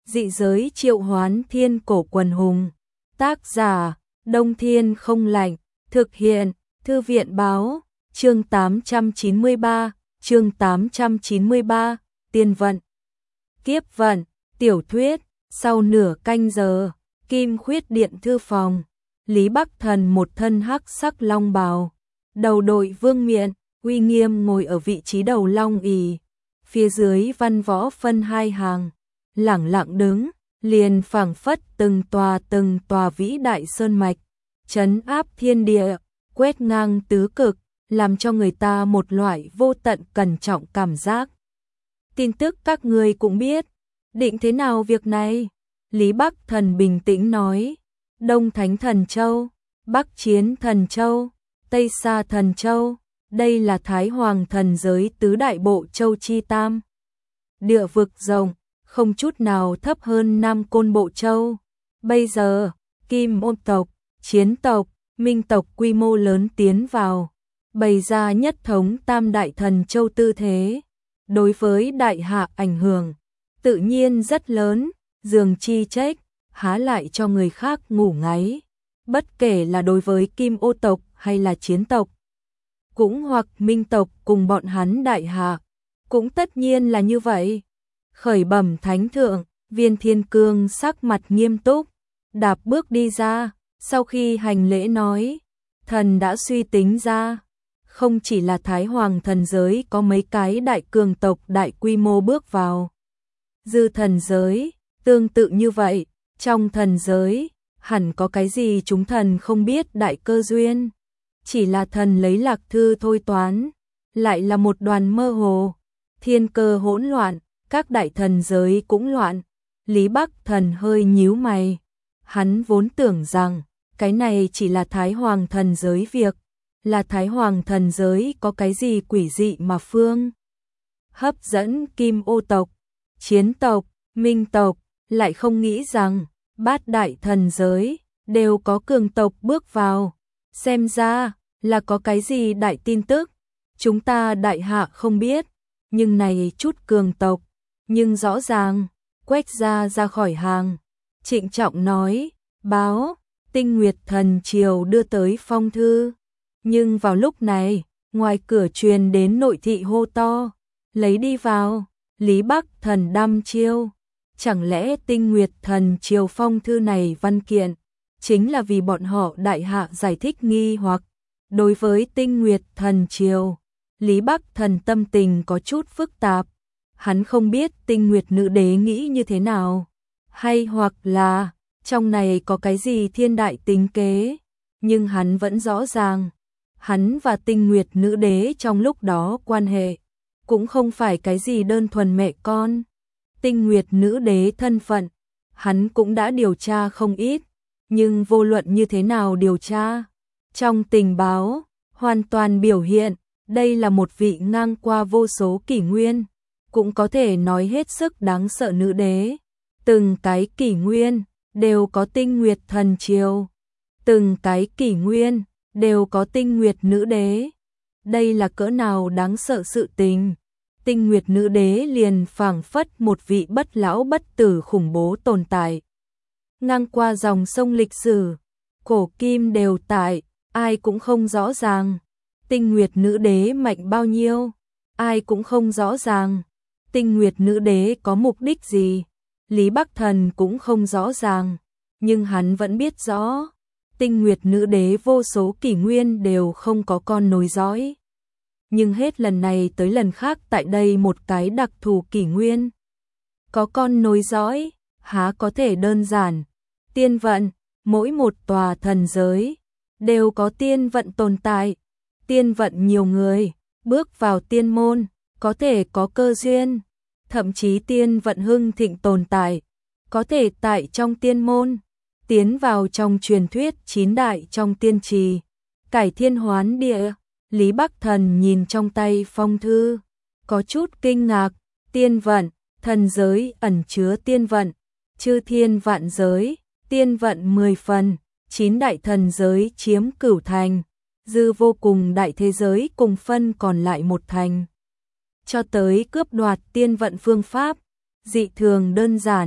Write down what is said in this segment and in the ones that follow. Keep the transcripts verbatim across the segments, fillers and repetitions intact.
Dị giới triệu hoán thiên cổ quần hùng. Tác giả, Đông Thiên không lạnh. Thực hiện, Thư viện báo. Chương tám trăm chín mươi ba, chương tám trăm chín mươi ba, tiên vận. Kiếp vận, tiểu thuyết, sau nửa canh giờ, Kim Khuyết điện thư phòng. Lý Bắc Thần một thân hắc sắc long bào, đầu đội vương miện, uy nghiêm ngồi ở vị trí đầu long ỷ. Phía dưới văn võ phân hai hàng, lẳng lặng đứng, liền phảng phất từng tòa từng tòa vĩ đại sơn mạch, trấn áp thiên địa, quét ngang tứ cực, làm cho người ta một loại vô tận cẩn trọng cảm giác. Tin tức các người cũng biết, định thế nào việc này? Lý Bắc Thần bình tĩnh nói, Đông Thánh Thần Châu, Bắc Chiến Thần Châu, Tây Sa Thần Châu, đây là Thái Hoàng thần giới tứ đại bộ châu chi tam. Địa vực rộng, không chút nào thấp hơn Nam Côn Bộ Châu. Bây giờ, Kim Ô tộc, Chiến tộc, Minh tộc quy mô lớn tiến vào, bày ra nhất thống tam đại thần châu tư thế. Đối với đại hạ ảnh hưởng, tự nhiên rất lớn, giường chi trách, há lại cho người khác ngủ ngáy. Bất kể là đối với Kim Ô tộc hay là Chiến tộc, cũng hoặc Minh tộc cùng bọn hắn đại hạ, cũng tất nhiên là như vậy. Khởi bẩm thánh thượng, Viên Thiên Cương sắc mặt nghiêm túc, đạp bước đi ra, sau khi hành lễ nói, thần đã suy tính ra, không chỉ là Thái Hoàng thần giới có mấy cái đại cường tộc đại quy mô bước vào. Dư thần giới, tương tự như vậy, trong thần giới, hẳn có cái gì chúng thần không biết đại cơ duyên. Chỉ là thần lấy lạc thư thôi toán, lại là một đoàn mơ hồ, thiên cơ hỗn loạn, các đại thần giới cũng loạn. Lý Bắc Thần hơi nhíu mày, hắn vốn tưởng rằng cái này chỉ là Thái Hoàng thần giới việc, là Thái Hoàng thần giới có cái gì quỷ dị mà phương hấp dẫn Kim Ô tộc, Chiến tộc, Minh tộc, lại không nghĩ rằng bát đại thần giới đều có cường tộc bước vào. Xem ra là có cái gì đại tin tức, chúng ta đại hạ không biết, nhưng này chút cường tộc, nhưng rõ ràng, quét ra ra khỏi hàng. Trịnh trọng nói, báo, Tinh Nguyệt Thần Triều đưa tới phong thư. Nhưng vào lúc này, ngoài cửa truyền đến nội thị hô to, lấy đi vào. Lý Bắc Thần đăm chiêu, chẳng lẽ Tinh Nguyệt Thần Triều phong thư này văn kiện, chính là vì bọn họ đại hạ giải thích nghi hoặc. Đối với Tinh Nguyệt Thần Triều, Lý Bắc Thần tâm tình có chút phức tạp, hắn không biết Tinh Nguyệt Nữ Đế nghĩ như thế nào, hay hoặc là trong này có cái gì thiên đại tính kế, nhưng hắn vẫn rõ ràng, hắn và Tinh Nguyệt Nữ Đế trong lúc đó quan hệ cũng không phải cái gì đơn thuần mẹ con. Tinh Nguyệt Nữ Đế thân phận, hắn cũng đã điều tra không ít, nhưng vô luận như thế nào điều tra, trong tình báo, hoàn toàn biểu hiện, đây là một vị ngang qua vô số kỷ nguyên, cũng có thể nói hết sức đáng sợ nữ đế. Từng cái kỷ nguyên, đều có Tinh Nguyệt Thần Triều. Từng cái kỷ nguyên, đều có Tinh Nguyệt Nữ Đế. Đây là cỡ nào đáng sợ sự tình. Tinh Nguyệt Nữ Đế liền phảng phất một vị bất lão bất tử khủng bố tồn tại. Ngang qua dòng sông lịch sử, cổ kim đều tại, ai cũng không rõ ràng. Tinh Nguyệt Nữ Đế mạnh bao nhiêu, ai cũng không rõ ràng. Tinh Nguyệt Nữ Đế có mục đích gì, Lý Bắc Thần cũng không rõ ràng, nhưng hắn vẫn biết rõ, Tinh Nguyệt Nữ Đế vô số kỷ nguyên đều không có con nối dõi. Nhưng hết lần này tới lần khác tại đây một cái đặc thù kỷ nguyên, có con nối dõi, há có thể đơn giản. Tiên vận, mỗi một tòa thần giới, đều có tiên vận tồn tại. Tiên vận nhiều người, bước vào tiên môn, có thể có cơ duyên. Thậm chí tiên vận hưng thịnh tồn tại, có thể tại trong tiên môn, tiến vào trong truyền thuyết chín đại trong tiên trì, cải thiên hoán địa. Lý Bắc Thần nhìn trong tay phong thư, có chút kinh ngạc. Tiên vận, thần giới ẩn chứa tiên vận, chư thiên vạn giới, tiên vận mười phần, chín đại thần giới chiếm cửu thành, dư vô cùng đại thế giới cùng phân còn lại một thành. Cho tới cướp đoạt tiên vận phương pháp, dị thường đơn giản,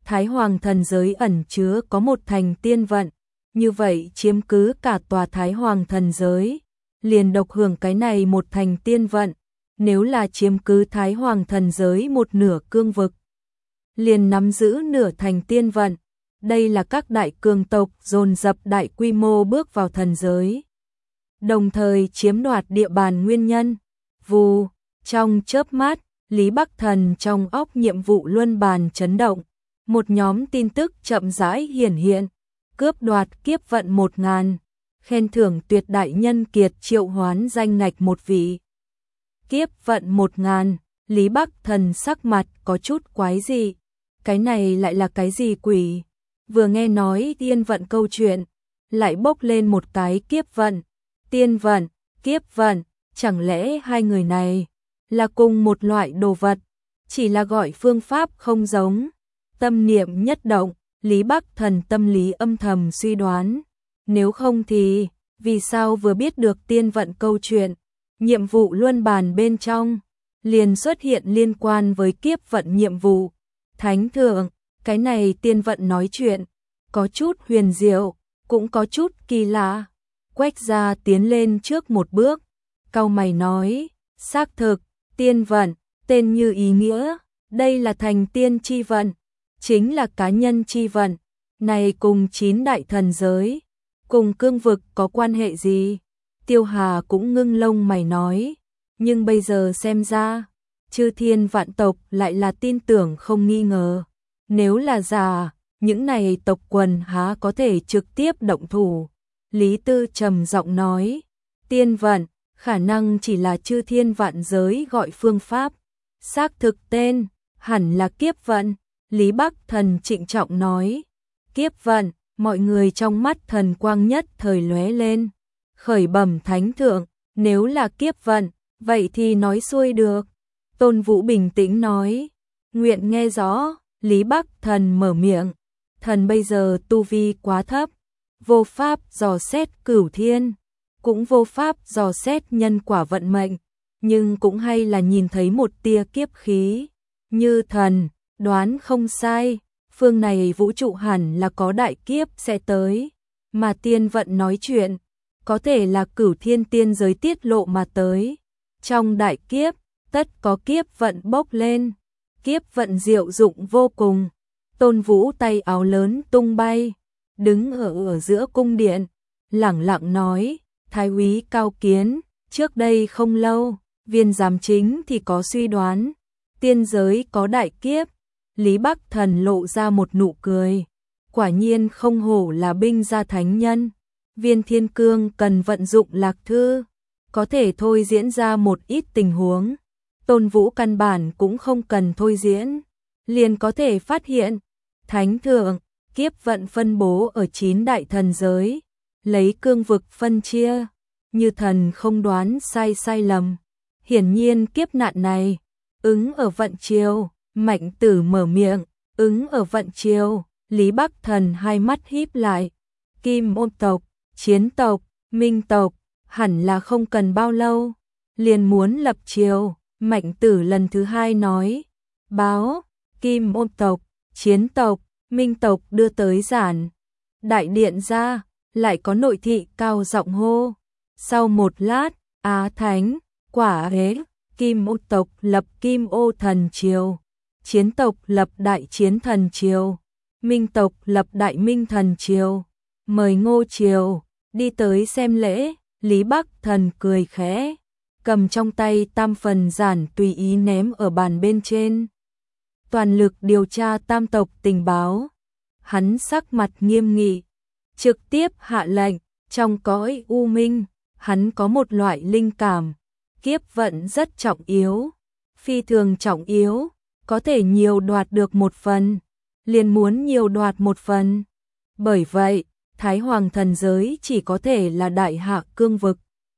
Thái Hoàng thần giới ẩn chứa có một thành tiên vận, như vậy chiếm cứ cả tòa Thái Hoàng thần giới, liền độc hưởng cái này một thành tiên vận, nếu là chiếm cứ Thái Hoàng thần giới một nửa cương vực, liền nắm giữ nửa thành tiên vận. Đây là các đại cường tộc dồn dập đại quy mô bước vào thần giới, đồng thời chiếm đoạt địa bàn nguyên nhân. Vù, trong chớp mắt, Lý Bắc Thần trong óc nhiệm vụ luân bàn chấn động, một nhóm tin tức chậm rãi hiển hiện, cướp đoạt kiếp vận một ngàn, khen thưởng tuyệt đại nhân kiệt triệu hoán danh ngạch một vị. Kiếp vận một ngàn, Lý Bắc Thần sắc mặt có chút quái dị, cái này lại là cái gì quỷ? Vừa nghe nói tiên vận câu chuyện, lại bốc lên một cái kiếp vận, tiên vận, kiếp vận, chẳng lẽ hai người này là cùng một loại đồ vật, chỉ là gọi phương pháp không giống. Tâm niệm nhất động, Lý Bắc Thần tâm lý âm thầm suy đoán, nếu không thì, vì sao vừa biết được tiên vận câu chuyện, nhiệm vụ luân bàn bên trong, liền xuất hiện liên quan với kiếp vận nhiệm vụ. Thánh thượng, cái này tiên vận nói chuyện, có chút huyền diệu, cũng có chút kỳ lạ. Quách gia tiến lên trước một bước, cau mày nói, xác thực, tiên vận, tên như ý nghĩa, đây là thành tiên chi vận, chính là cá nhân chi vận, này cùng chín đại thần giới, cùng cương vực có quan hệ gì? Tiêu Hà cũng ngưng lông mày nói, nhưng bây giờ xem ra, chư thiên vạn tộc lại là tin tưởng không nghi ngờ. Nếu là giả, những này tộc quần há có thể trực tiếp động thủ. Lý Tư trầm giọng nói, tiên vận, khả năng chỉ là chư thiên vạn giới gọi phương pháp, xác thực tên, hẳn là kiếp vận. Lý Bắc Thần trịnh trọng nói, kiếp vận, mọi người trong mắt thần quang nhất thời lóe lên, khởi bẩm thánh thượng, nếu là kiếp vận, vậy thì nói xuôi được. Tôn Vũ bình tĩnh nói, nguyện nghe rõ. Lý Bắc Thần mở miệng, thần bây giờ tu vi quá thấp, vô pháp dò xét cửu thiên, cũng vô pháp dò xét nhân quả vận mệnh, nhưng cũng hay là nhìn thấy một tia kiếp khí, như thần, đoán không sai, phương này vũ trụ hẳn là có đại kiếp sẽ tới, mà tiên vận nói chuyện, có thể là cửu thiên tiên giới tiết lộ mà tới, trong đại kiếp, tất có kiếp vận bốc lên. Kiếp vận diệu dụng vô cùng. Tôn Vũ tay áo lớn tung bay, đứng ở ở giữa cung điện, lẳng lặng nói, Thái úy cao kiến, trước đây không lâu, viên giám chính thì có suy đoán, tiên giới có đại kiếp. Lý Bắc Thần lộ ra một nụ cười, quả nhiên không hổ là binh gia thánh nhân, viên thiên cương cần vận dụng lạc thư, có thể thôi diễn ra một ít tình huống. Tôn Vũ căn bản cũng không cần thôi diễn, liền có thể phát hiện. Thánh thượng, kiếp vận phân bố ở chín đại thần giới, lấy cương vực phân chia, như thần không đoán sai sai lầm. Hiển nhiên kiếp nạn này, ứng ở vận chiều, Mạnh Tử mở miệng, ứng ở vận chiều, Lý Bắc Thần hai mắt híp lại. Kim Ô tộc, Chiến tộc, Minh tộc, hẳn là không cần bao lâu, liền muốn lập chiều. Mạnh Tử lần thứ hai nói, báo, Kim Ô tộc, Chiến tộc, Minh tộc đưa tới giản. Đại điện ra, lại có nội thị cao giọng hô. Sau một lát, Á Thánh, quả hế, Kim Ô tộc lập Kim Ô thần triều, Chiến tộc lập Đại Chiến thần triều, Minh tộc lập Đại Minh thần triều. Mời Ngô Triều đi tới xem lễ. Lý Bắc Thần cười khẽ, cầm trong tay tam phần giản tùy ý ném ở bàn bên trên. Toàn lực điều tra tam tộc tình báo. Hắn sắc mặt nghiêm nghị, trực tiếp hạ lệnh, trong cõi u minh, hắn có một loại linh cảm, kiếp vận rất trọng yếu, phi thường trọng yếu, có thể nhiều đoạt được một phần, liền muốn nhiều đoạt một phần. Bởi vậy, Thái Hoàng thần giới chỉ có thể là đại hạ cương vực.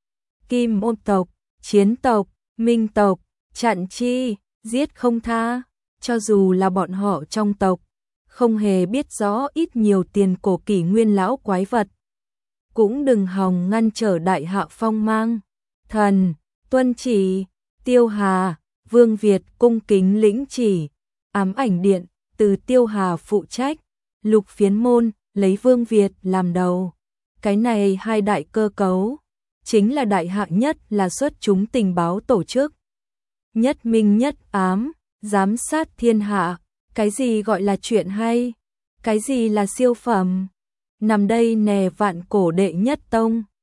Kim Ô tộc, Chiến tộc, Minh tộc, chặn chi, giết không tha, cho dù là bọn họ trong tộc, không hề biết rõ ít nhiều tiền cổ kỷ nguyên lão quái vật, cũng đừng hòng ngăn trở đại hạ phong mang. Thần, tuân chỉ. Tiêu Hà, Vương Việt cung kính lĩnh chỉ. Ám ảnh điện, từ Tiêu Hà phụ trách, Lục Phiến Môn lấy Vương Việt làm đầu. Cái này hai đại cơ cấu, chính là đại hạng nhất là xuất chúng tình báo tổ chức. Nhất minh nhất ám, giám sát thiên hạ, cái gì gọi là chuyện hay, cái gì là siêu phẩm. Nằm đây nè vạn cổ đệ nhất tông.